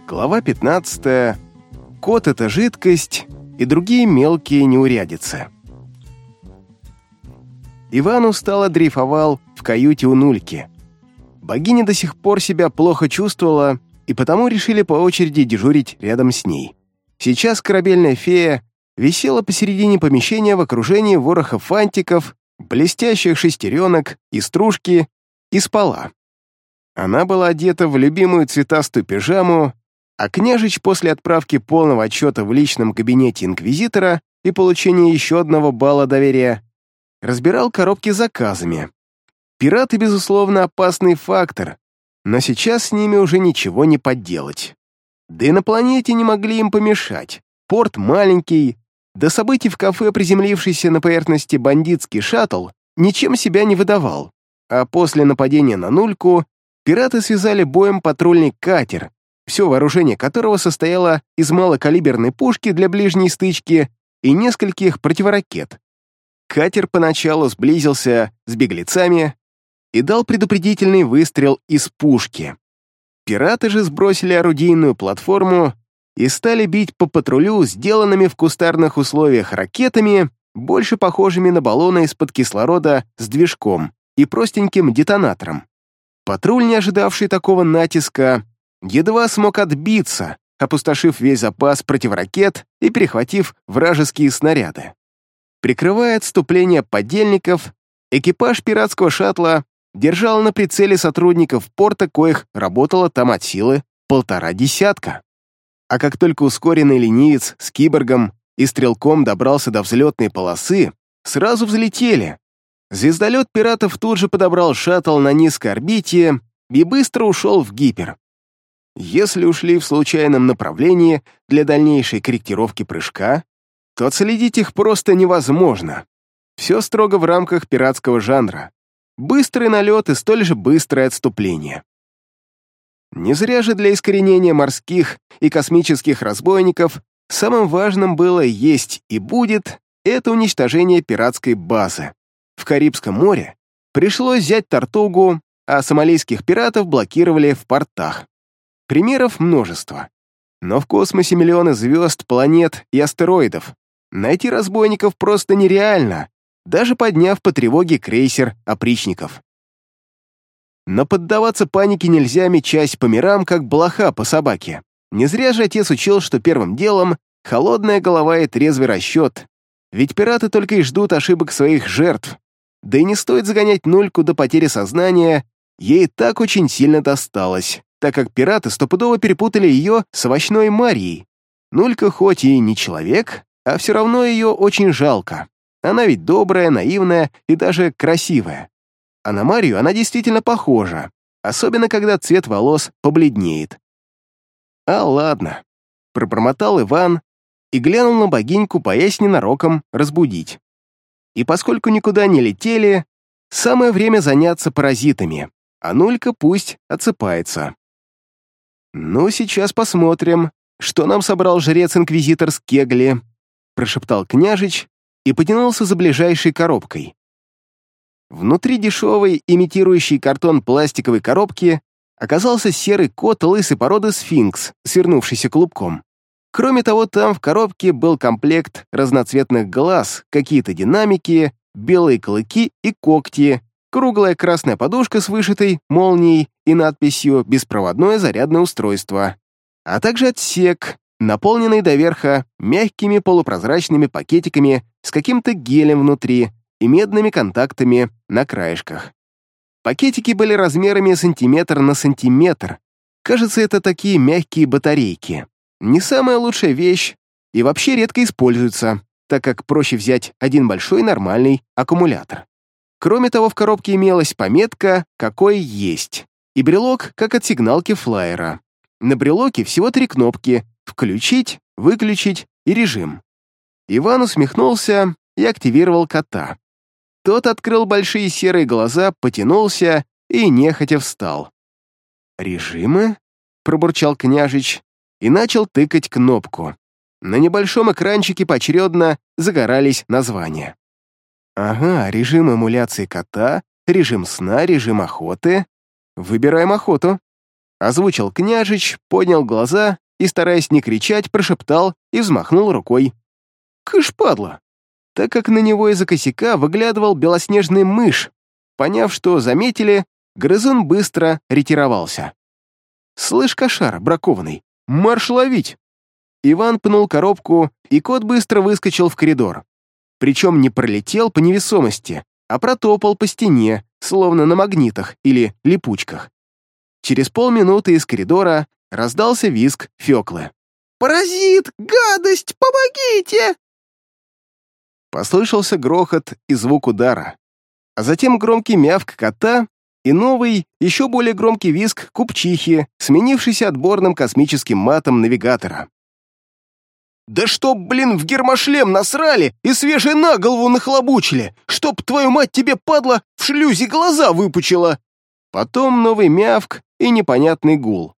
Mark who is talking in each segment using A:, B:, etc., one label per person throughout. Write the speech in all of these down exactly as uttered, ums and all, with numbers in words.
A: Глава пятнадцатая. Кот — это жидкость и другие мелкие неурядицы. Иван устало дрейфовал в каюте у Нульки. Богиня до сих пор себя плохо чувствовала, и потому решили по очереди дежурить рядом с ней. Сейчас корабельная фея висела посередине помещения в окружении вороха фантиков, блестящих шестеренок и стружки, и спала. Она была одета в любимую цветастую пижаму, а княжич после отправки полного отчета в личном кабинете инквизитора и получения еще одного балла доверия разбирал коробки с заказами. Пираты, безусловно, опасный фактор, но сейчас с ними уже ничего не подделать. Да и на планете не могли им помешать. Порт маленький, до событий в кафе приземлившийся на поверхности бандитский шаттл ничем себя не выдавал, а после нападения на Нульку пираты связали боем патрульный катер, все вооружение которого состояло из малокалиберной пушки для ближней стычки и нескольких противоракет. Катер поначалу сблизился с беглецами и дал предупредительный выстрел из пушки. Пираты же сбросили орудийную платформу и стали бить по патрулю сделанными в кустарных условиях ракетами, больше похожими на баллоны из-под кислорода с движком и простеньким детонатором. Патруль, не ожидавший такого натиска, едва смог отбиться, опустошив весь запас противоракет и перехватив вражеские снаряды. Прикрывая отступление подельников, экипаж пиратского шаттла держал на прицеле сотрудников порта, коих работало там от силы полтора десятка. А как только ускоренный ленивец с киборгом и стрелком добрался до взлетной полосы, сразу взлетели. Звездолет пиратов тут же подобрал шаттл на низкой орбите и быстро ушел в гипер. Если ушли в случайном направлении для дальнейшей корректировки прыжка, то отследить их просто невозможно. Все строго в рамках пиратского жанра. Быстрый налет и столь же быстрое отступление. Не зря же для искоренения морских и космических разбойников самым важным было есть и будет это уничтожение пиратской базы. В Карибском море пришлось взять Тартугу, а сомалийских пиратов блокировали в портах. Примеров множество. Но в космосе миллионы звезд, планет и астероидов. Найти разбойников просто нереально, даже подняв по тревоге крейсер опричников. Но поддаваться панике нельзя, мечась по мирам, как блоха по собаке. Не зря же отец учил, что первым делом холодная голова и трезвый расчет, ведь пираты только и ждут ошибок своих жертв. Да и не стоит загонять Нульку до потери сознания, ей так очень сильно досталось, так как пираты стопудово перепутали ее с овощной Марией. Нулька хоть и не человек, а все равно ее очень жалко. Она ведь добрая, наивная и даже красивая. А на Марию она действительно похожа, особенно когда цвет волос побледнеет. А ладно, пробормотал Иван и глянул на богиньку, боясь ненароком разбудить. И поскольку никуда не летели, самое время заняться паразитами, а Нулька пусть отсыпается. «Ну, сейчас посмотрим, что нам собрал жрец-инквизитор с Кегли», прошептал княжич и потянулся за ближайшей коробкой. Внутри дешевой, имитирующей картон пластиковой коробки, оказался серый кот лысой породы сфинкс, свернувшийся клубком. Кроме того, там в коробке был комплект разноцветных глаз, какие-то динамики, белые клыки и когти, круглая красная подушка с вышитой молнией и надписью «Беспроводное зарядное устройство», а также отсек, наполненный до верха мягкими полупрозрачными пакетиками с каким-то гелем внутри и медными контактами на краешках. Пакетики были размерами сантиметр на сантиметр. Кажется, это такие мягкие батарейки. Не самая лучшая вещь и вообще редко используется, так как проще взять один большой нормальный аккумулятор. Кроме того, в коробке имелась пометка «Какой есть» и брелок, как от сигналки флайера. На брелоке всего три кнопки «Включить», «Выключить» и «Режим». Иван усмехнулся и активировал кота. Тот открыл большие серые глаза, потянулся и нехотя встал. «Режимы?» — пробурчал княжич и начал тыкать кнопку. На небольшом экранчике поочередно загорались названия. Ага, режим эмуляции кота, режим сна, режим охоты. Выбираем охоту. Озвучил княжич, поднял глаза и, стараясь не кричать, прошептал и взмахнул рукой. «Кыш, падла!» Так как на него из-за косяка выглядывал белоснежный мышь. Поняв, что заметили, грызун быстро ретировался. «Слышь, кошар бракованный, марш ловить!» Иван пнул коробку, и кот быстро выскочил в коридор. Причем не пролетел по невесомости, а протопал по стене, словно на магнитах или липучках. Через полминуты из коридора раздался визг Фёклы. «Паразит! Гадость! Помогите!» Послышался грохот и звук удара, а затем громкий мявк кота и новый, еще более громкий визг купчихи, сменившийся отборным космическим матом навигатора. «Да чтоб, блин, в гермошлем насрали и свежее на голову нахлобучили! Чтоб, твою мать, тебе, падла, в шлюзе глаза выпучила!» Потом новый мявк и непонятный гул.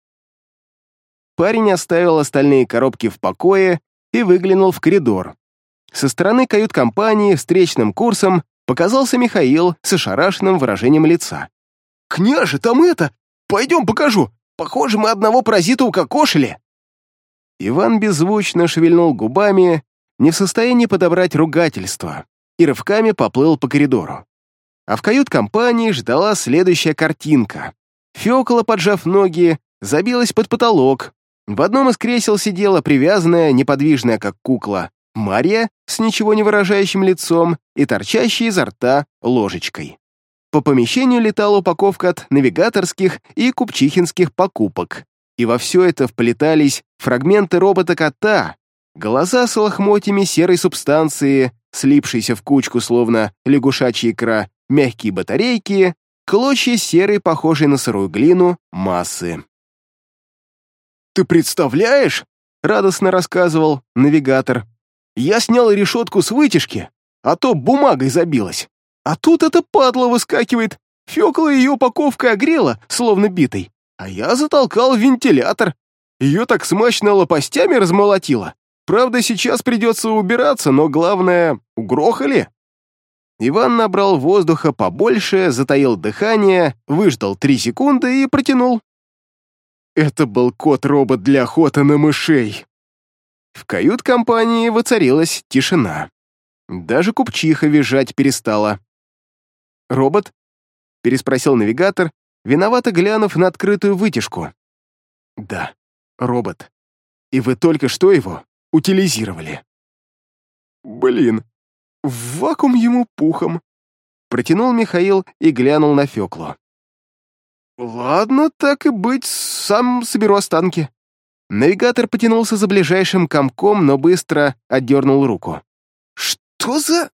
A: Парень оставил остальные коробки в покое и выглянул в коридор. Со стороны кают-компании встречным курсом показался Михаил с ошарашенным выражением лица. «Княже, там это! Пойдем покажу! Похоже, мы одного паразита укокошили!» Иван беззвучно шевельнул губами, не в состоянии подобрать ругательство, и рывками поплыл по коридору. А в кают-компании ждала следующая картинка. Фёкла, поджав ноги, забилась под потолок. В одном из кресел сидела привязанная, неподвижная как кукла, Марья с ничего не выражающим лицом и торчащей изо рта ложечкой. По помещению летала упаковка от навигаторских и купчихинских покупок, и во все это вплетались фрагменты робота-кота, глаза с лохмотьями серой субстанции, слипшиеся в кучку, словно лягушачья икра, мягкие батарейки, клочья серой, похожей на сырую глину, массы. «Ты представляешь?» — радостно рассказывал навигатор. «Я снял решетку с вытяжки, а то бумагой забилась. А тут эта падла выскакивает. Фёкла ее упаковкой огрела, словно битой, а я затолкал в вентилятор. Ее так смачно лопастями размолотило. Правда, сейчас придется убираться, но главное, угрохали». Иван набрал воздуха побольше, затаил дыхание, выждал три секунды и протянул. Это был кот-робот для охоты на мышей. В кают-компании воцарилась тишина. Даже купчиха визжать перестала. «Робот?» — переспросил навигатор, виновато глянув на открытую вытяжку. «Да, робот. И вы только что его утилизировали». «Блин, в вакуум ему пухом», — протянул Михаил и глянул на Фёклу. «Ладно, так и быть, сам соберу останки». Навигатор потянулся за ближайшим комком, но быстро отдернул руку. «Что за...»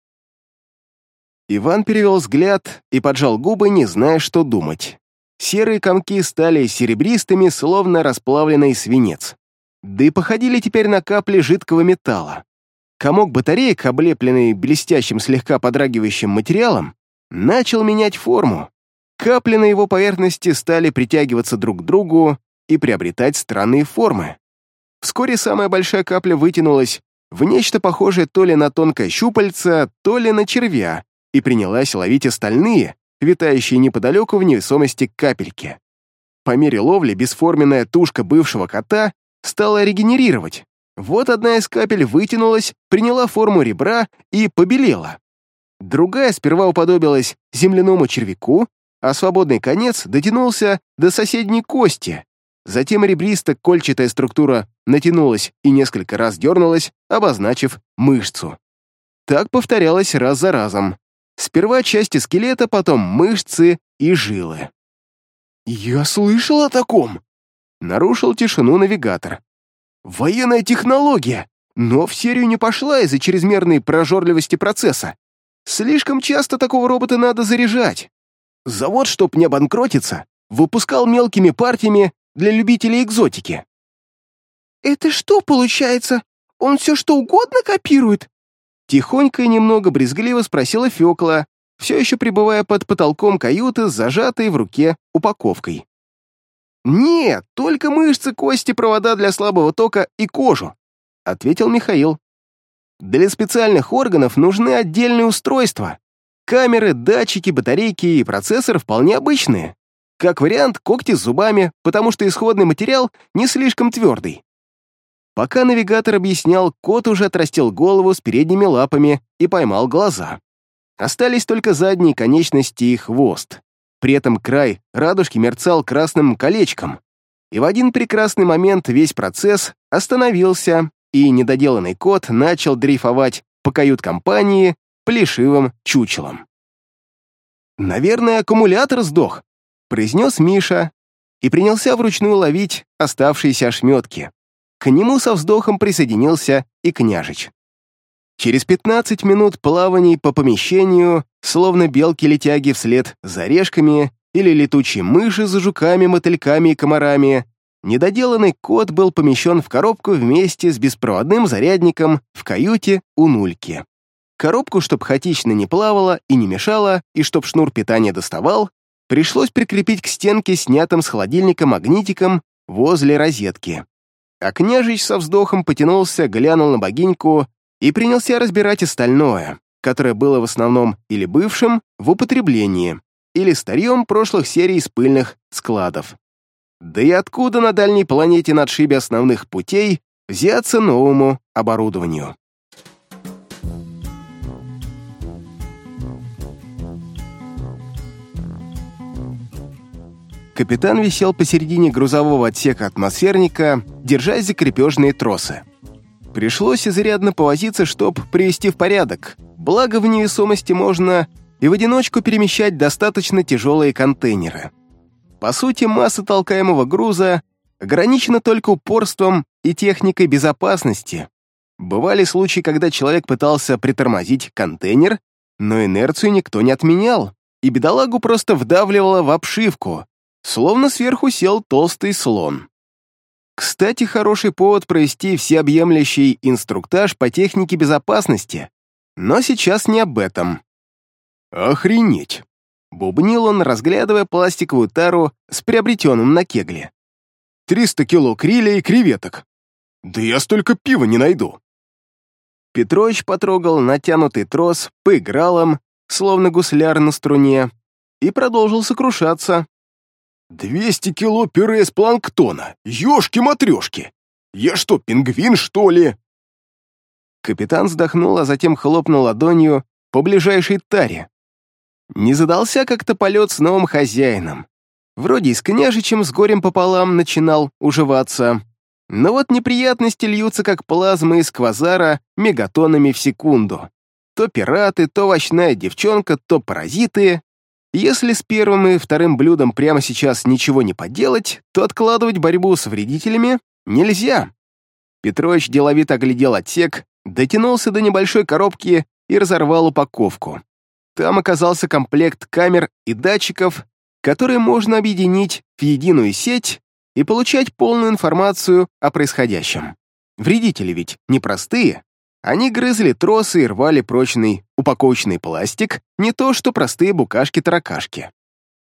A: Иван перевел взгляд и поджал губы, не зная, что думать. Серые комки стали серебристыми, словно расплавленный свинец. Да и походили теперь на капли жидкого металла. Комок батареек, облепленный блестящим, слегка подрагивающим материалом, начал менять форму. Капли на его поверхности стали притягиваться друг к другу и приобретать странные формы. Вскоре самая большая капля вытянулась в нечто похожее то ли на тонкое щупальце, то ли на червя, и принялась ловить остальные, витающие неподалеку в невесомости капельки. По мере ловли бесформенная тушка бывшего кота стала регенерировать. Вот одна из капель вытянулась, приняла форму ребра и побелела. Другая сперва уподобилась земляному червяку, а свободный конец дотянулся до соседней кости. Затем ребристо-кольчатая структура натянулась и несколько раз дернулась, обозначив мышцу. Так повторялось раз за разом. Сперва части скелета, потом мышцы и жилы. «Я слышал о таком!» — нарушил тишину навигатор. «Военная технология, но в серию не пошла из-за чрезмерной прожорливости процесса. Слишком часто такого робота надо заряжать. Завод, чтоб не обанкротиться, выпускал мелкими партиями для любителей экзотики». «Это что получается? Он все что угодно копирует?» Тихонько и немного брезгливо спросила Фёкла, все еще пребывая под потолком каюты с зажатой в руке упаковкой. «Нет, только мышцы, кости, провода для слабого тока и кожу», — ответил Михаил. «Для специальных органов нужны отдельные устройства. Камеры, датчики, батарейки и процессор вполне обычные. Как вариант, когти с зубами, потому что исходный материал не слишком твердый. Пока навигатор объяснял, кот уже отрастил голову с передними лапами и поймал глаза. Остались только задние конечности и хвост. При этом край радужки мерцал красным колечком. И в один прекрасный момент весь процесс остановился, и недоделанный кот начал дрейфовать по кают-компании плешивым чучелом. «Наверное, аккумулятор сдох», — произнес Миша и принялся вручную ловить оставшиеся ошметки. К нему со вздохом присоединился и княжич. Через пятнадцать минут плаваний по помещению, словно белки-летяги вслед за орешками или летучие мыши за жуками, мотыльками и комарами, недоделанный кот был помещен в коробку вместе с беспроводным зарядником в каюте у Нульки. Коробку, чтоб хаотично не плавала и не мешала, и чтоб шнур питания доставал, пришлось прикрепить к стенке снятым с холодильника магнитиком возле розетки. А княжич со вздохом потянулся, глянул на богиньку и принялся разбирать остальное, которое было в основном или бывшим в употреблении, или старьем прошлых серий с пыльных складов. Да и откуда на дальней планете на отшибе основных путей взяться новому оборудованию? Капитан висел посередине грузового отсека атмосферника, держась за крепежные тросы. Пришлось изрядно повозиться, чтоб привести в порядок, благо в невесомости можно и в одиночку перемещать достаточно тяжелые контейнеры. По сути, масса толкаемого груза ограничена только упорством и техникой безопасности. Бывали случаи, когда человек пытался притормозить контейнер, но инерцию никто не отменял, и бедолагу просто вдавливало в обшивку, словно сверху сел толстый слон. Кстати, хороший повод провести всеобъемлющий инструктаж по технике безопасности, но сейчас не об этом. «Охренеть!» — бубнил он, разглядывая пластиковую тару с приобретенным на кегле. «Триста кило криля и креветок! Да я столько пива не найду!» Петрович потрогал натянутый трос, поиграл им, словно гусляр на струне, и продолжил сокрушаться. «Двести кило пюре из планктона! Ёшки-матрёшки! Я что, пингвин, что ли?» Капитан вздохнул, а затем хлопнул ладонью по ближайшей таре. Не задался как-то полет с новым хозяином. Вроде и с княжичем с горем пополам начинал уживаться, но вот неприятности льются как плазма из квазара мегатоннами в секунду. То пираты, то овощная девчонка, то паразиты. Если с первым и вторым блюдом прямо сейчас ничего не поделать, то откладывать борьбу с вредителями нельзя. Петрович деловито оглядел отсек, дотянулся до небольшой коробки и разорвал упаковку. Там оказался комплект камер и датчиков, которые можно объединить в единую сеть и получать полную информацию о происходящем. Вредители ведь непростые. Они грызли тросы и рвали прочный упаковочный пластик, не то что простые букашки-таракашки.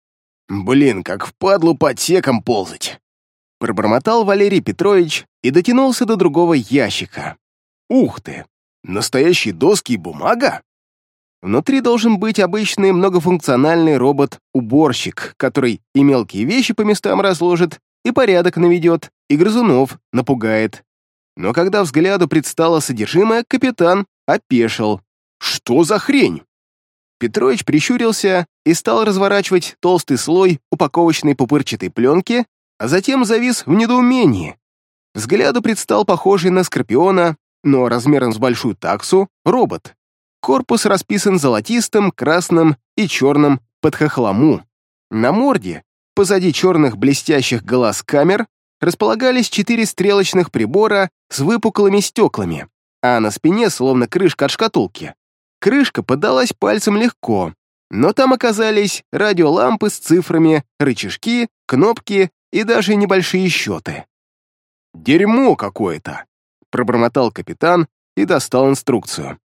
A: «Блин, как впадлу по отсекам ползать!» Пробормотал Валерий Петрович и дотянулся до другого ящика. «Ух ты! Настоящие доски и бумага?» Внутри должен быть обычный многофункциональный робот-уборщик, который и мелкие вещи по местам разложит, и порядок наведет, и грызунов напугает. Но когда взгляду предстало содержимое, капитан опешил. «Что за хрень?» Петрович прищурился и стал разворачивать толстый слой упаковочной пупырчатой пленки, а затем завис в недоумении. Взгляду предстал похожий на скорпиона, но размером с большую таксу, робот. Корпус расписан золотистым, красным и черным под хохлому. На морде, позади черных блестящих глаз камер, располагались четыре стрелочных прибора с выпуклыми стеклами, а на спине словно крышка от шкатулки. Крышка поддалась пальцем легко, но там оказались радиолампы с цифрами, рычажки, кнопки и даже небольшие счеты. «Дерьмо какое-то!» — пробормотал капитан и достал инструкцию.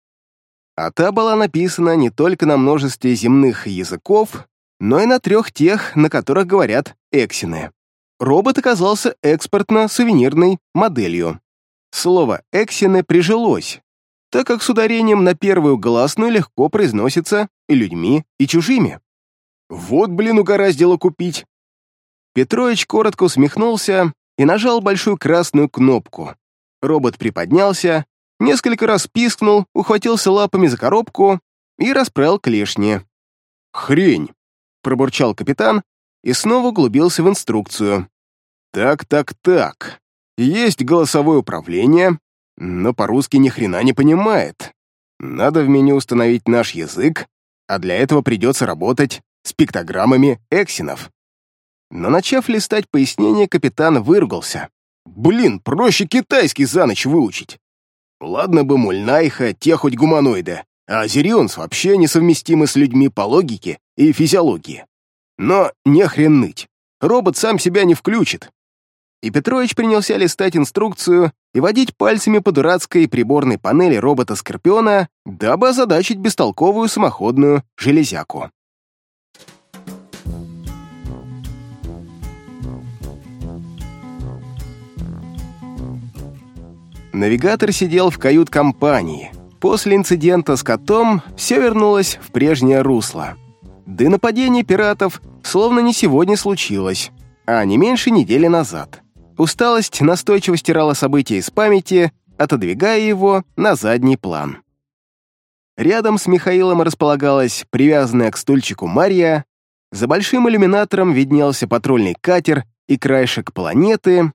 A: А та была написана не только на множестве земных языков, но и на трех тех, на которых говорят эксины. Робот оказался экспортно-сувенирной моделью. Слово «эксины» прижилось, так как с ударением на первую гласную легко произносится и людьми, и чужими. Вот, блин, угораздило купить. Петрович коротко усмехнулся и нажал большую красную кнопку. Робот приподнялся, несколько раз пискнул, ухватился лапами за коробку и расправил клешни. «Хрень!» — пробурчал капитан и снова углубился в инструкцию. «Так, так, так. Есть голосовое управление, но по-русски ни хрена не понимает. Надо в меню установить наш язык, а для этого придется работать с пиктограммами эксинов». Но начав листать пояснение, капитан выругался. «Блин, проще китайский за ночь выучить. Ладно бы Мульнайха, те хоть гуманоиды, а Азерионс вообще несовместимы с людьми по логике и физиологии. Но не хрен ныть, робот сам себя не включит». И Петрович принялся листать инструкцию и водить пальцами по дурацкой приборной панели робота-скорпиона, дабы озадачить бестолковую самоходную железяку. Навигатор сидел в кают-компании. После инцидента с котом все вернулось в прежнее русло. Да нападение пиратов словно не сегодня случилось, а не меньше недели назад. Усталость настойчиво стирала события из памяти, отодвигая его на задний план. Рядом с Михаилом располагалась привязанная к стульчику Марья, за большим иллюминатором виднелся патрульный катер и краешек планеты.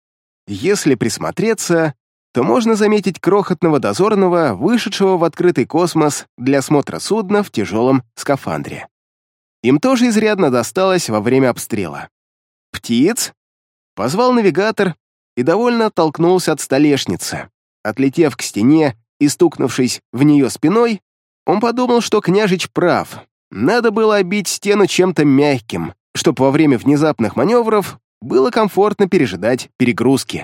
A: Если присмотреться, то можно заметить крохотного дозорного, вышедшего в открытый космос для осмотра судна в тяжелом скафандре. Им тоже изрядно досталось во время обстрела. «Птиц!» — позвал навигатор и довольно оттолкнулся от столешницы. Отлетев к стене и стукнувшись в нее спиной, он подумал, что княжич прав. Надо было обить стену чем-то мягким, чтобы во время внезапных маневров было комфортно пережидать перегрузки.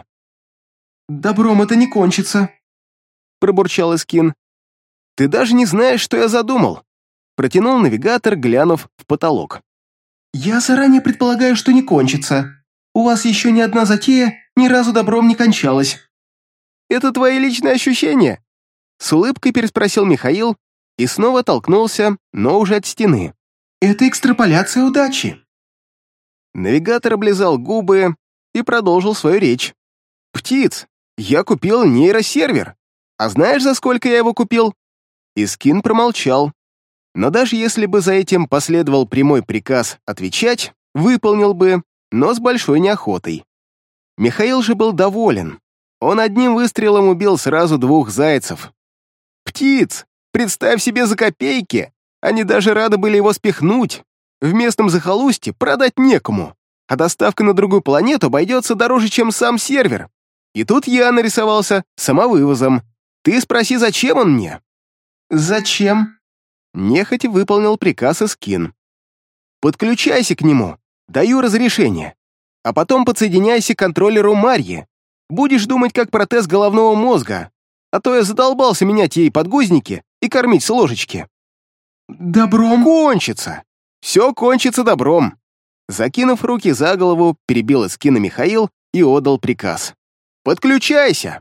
B: «Добром это не кончится», — пробурчал Искин.
A: «Ты даже не знаешь, что я задумал», — протянул навигатор, глянув в потолок.
B: «Я заранее предполагаю, что не кончится. У вас еще ни одна затея ни разу добром не кончалась».
A: «Это твои личные ощущения?» С улыбкой переспросил Михаил и снова толкнулся, но уже от стены.
B: «Это экстраполяция удачи».
A: Навигатор облизал губы и продолжил свою речь. «Птиц, я купил нейросервер. А знаешь, за сколько я его купил?» Искин промолчал. Но даже если бы за этим последовал прямой приказ отвечать, выполнил бы, но с большой неохотой. Михаил же был доволен. Он одним выстрелом убил сразу двух зайцев. «Птиц, представь себе за копейки! Они даже рады были его спихнуть. В местном захолустье продать некому, а доставка на другую планету обойдется дороже, чем сам сервер. И тут я нарисовался самовывозом. Ты спроси, зачем он мне?»
B: «Зачем?»
A: Нехотя выполнил приказ Искин. «Подключайся к нему, даю разрешение, а потом подсоединяйся к контроллеру Марьи. Будешь думать, как протез головного мозга, а то я задолбался менять ей подгузники и кормить с ложечки».
B: «Добром?»
A: «Кончится. Все кончится добром». Закинув руки за голову, перебил Искина Михаил и отдал приказ. «Подключайся!»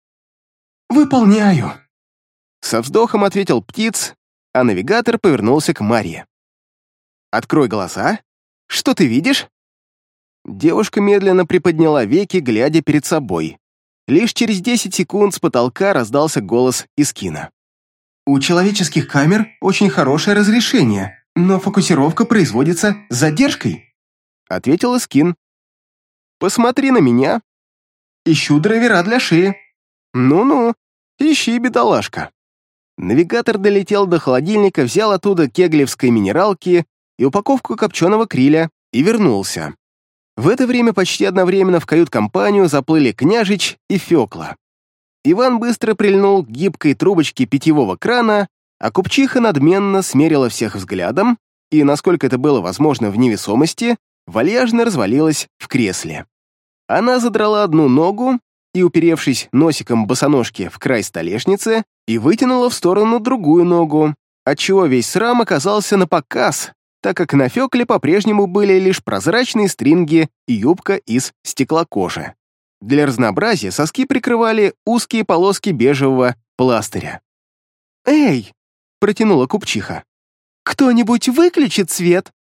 B: «Выполняю!»
A: Со вздохом ответил Птиц, а навигатор повернулся к Марье. «Открой глаза. Что ты видишь?» Девушка медленно приподняла веки, глядя перед собой. Лишь через десять секунд с потолка раздался голос Искина.
B: «У человеческих камер очень хорошее разрешение, но фокусировка производится с задержкой»,
A: — ответил Искин. «Посмотри на меня».
B: «Ищу драйвера для шеи».
A: «Ну-ну, ищи, бедолашка». Навигатор долетел до холодильника, взял оттуда кеглевской минералки и упаковку копченого криля и вернулся. В это время почти одновременно в кают-компанию заплыли Княжич и Фёкла. Иван быстро прильнул к гибкой трубочке питьевого крана, а купчиха надменно смерила всех взглядом и, насколько это было возможно в невесомости, вальяжно развалилась в кресле. Она задрала одну ногу и, уперевшись носиком босоножки в край столешницы, и вытянула в сторону другую ногу, отчего весь срам оказался напоказ, так как на Фёкле по-прежнему были лишь прозрачные стринги и юбка из стеклокожи. Для разнообразия соски прикрывали узкие полоски бежевого пластыря. «Эй!» — протянула купчиха. «Кто-нибудь выключит свет?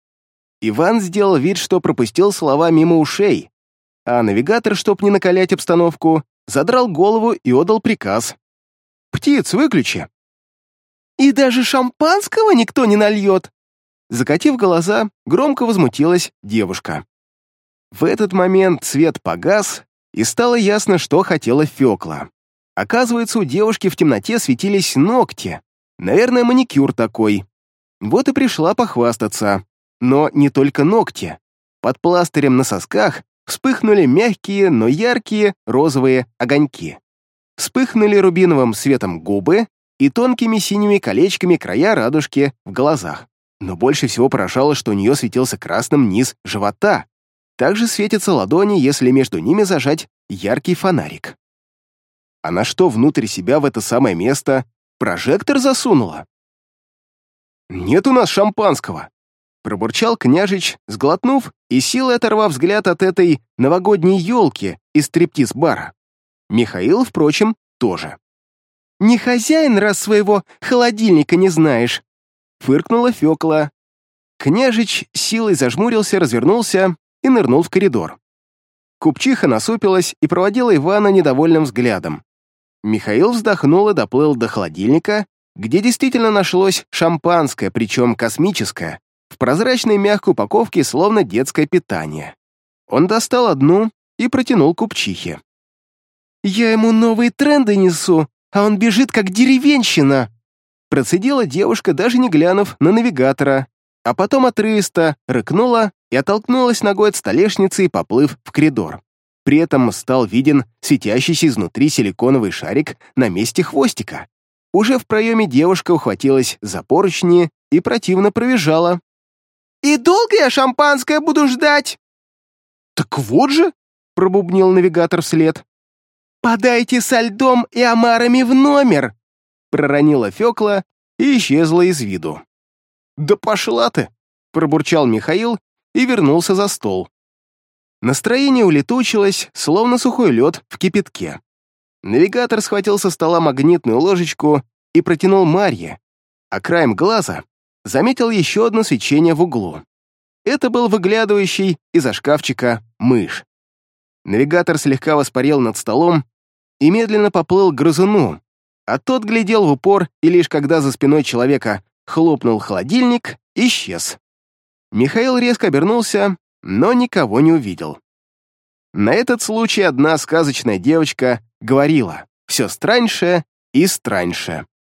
A: Иван сделал вид, что пропустил слова мимо ушей, а навигатор, чтоб не накалять обстановку, задрал голову и отдал приказ. «Птиц выключи!» «И даже шампанского никто не нальет!» Закатив глаза, громко возмутилась девушка. В этот момент свет погас, и стало ясно, что хотела Фёкла. Оказывается, у девушки в темноте светились ногти. Наверное, маникюр такой. Вот и пришла похвастаться. Но не только ногти. Под пластырем на сосках вспыхнули мягкие, но яркие розовые огоньки. Вспыхнули рубиновым светом губы и тонкими синими колечками края радужки в глазах. Но больше всего поражало, что у нее светился красным низ живота. Также светятся ладони, если между ними зажать яркий фонарик. Она что, внутрь себя в это самое место прожектор засунула? «Нет у нас шампанского», — пробурчал княжич, сглотнув и силой оторвав взгляд от этой новогодней елки из стриптиз-бара. Михаил, впрочем, тоже. «Не хозяин, раз своего холодильника не знаешь», — фыркнула Фёкла. Княжич силой зажмурился, развернулся и нырнул в коридор. Купчиха насупилась и проводила Ивана недовольным взглядом. Михаил вздохнул и доплыл до холодильника, где действительно нашлось шампанское, причем космическое, в прозрачной мягкой упаковке, словно детское питание. Он достал одну и протянул купчихе. «Я ему новые тренды несу, а он бежит, как деревенщина!» Процедила девушка, даже не глянув на навигатора, а потом отрывисто рыкнула и оттолкнулась ногой от столешницы, поплыв в коридор. При этом стал виден светящийся изнутри силиконовый шарик на месте хвостика. Уже в проеме девушка ухватилась за поручни и противно провизжала. «И долго я шампанское буду ждать?» «Так вот же!» — пробубнил навигатор вслед. «Подайте со льдом и омарами в номер!» — проронила Фёкла и исчезла из виду. «Да пошла ты!» — пробурчал Михаил и вернулся за стол. Настроение улетучилось, словно сухой лед в кипятке. Навигатор схватил со стола магнитную ложечку и протянул Марье, а краем глаза заметил еще одно свечение в углу. Это был выглядывающий из-за шкафчика мышь. Навигатор слегка воспарил над столом и медленно поплыл к грызуну, а тот глядел в упор, и лишь когда за спиной человека хлопнул холодильник, исчез. Михаил резко обернулся, но никого не увидел. На этот случай одна сказочная девочка говорила «все страньше и страньше».